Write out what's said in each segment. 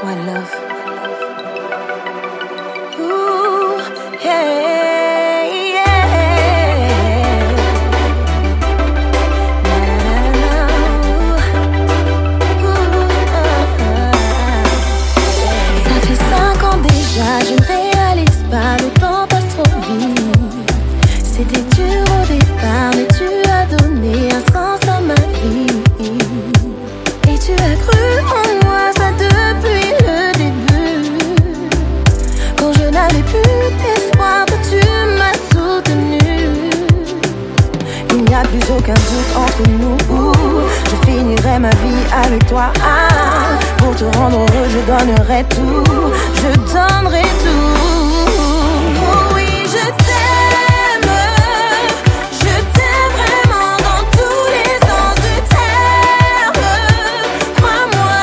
One love. Ooh, yeah, yeah. Na, na, na, Ça fait 5 ans déjà, je ne réalise pas, le temps passe trop vite. C'était dur au départ, mais tu as donné un sens à ma vie. Et tu as cru en moi, ça depuis le début. Quand je n'avais plus d'espoir, toi tu m'as soutenu. Il n'y a plus aucun doute entre nous. Je finirai ma vie avec toi. Pour te rendre heureux, je donnerai tout. Je donnerai tout. Oh oui, je t'aime. Je t'aime vraiment dans tous les sens du terme. Crois-moi.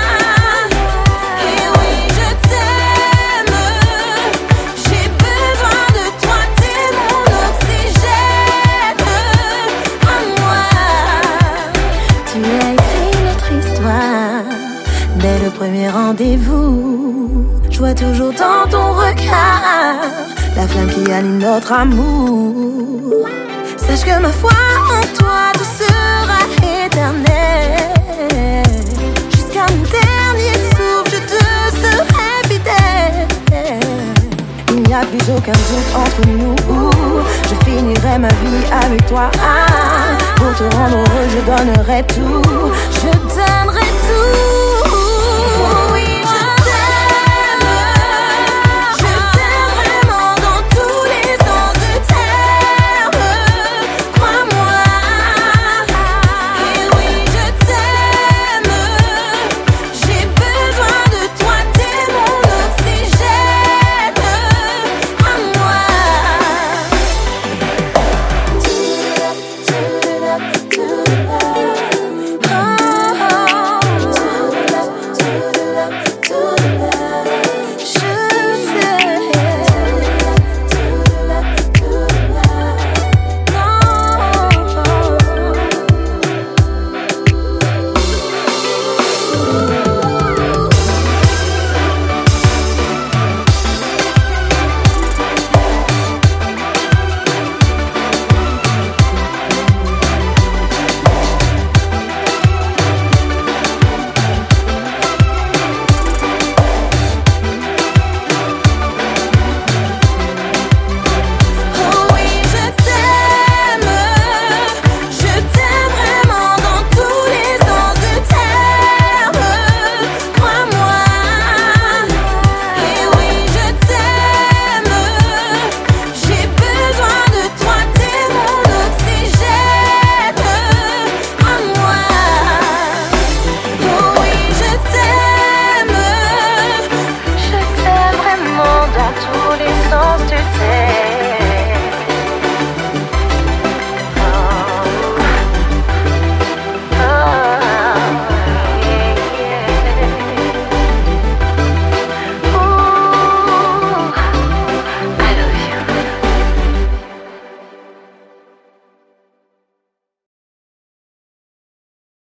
Et oui, je t'aime. J'ai besoin de toi, t'es mon oxygène. À moi. Tu as écrit notre histoire dès le premier rendez-vous. Je vois toujours dans ton regard la flamme qui anime notre amour. Sache que ma foi en toi te sera éternelle. Jusqu'à mon dernier souffle, je te serai fidèle. Il n'y a plus aucun doute entre nous. Je finirai ma vie avec toi. Pour te rendre heureux, je donnerai tout. Je donnerai tout.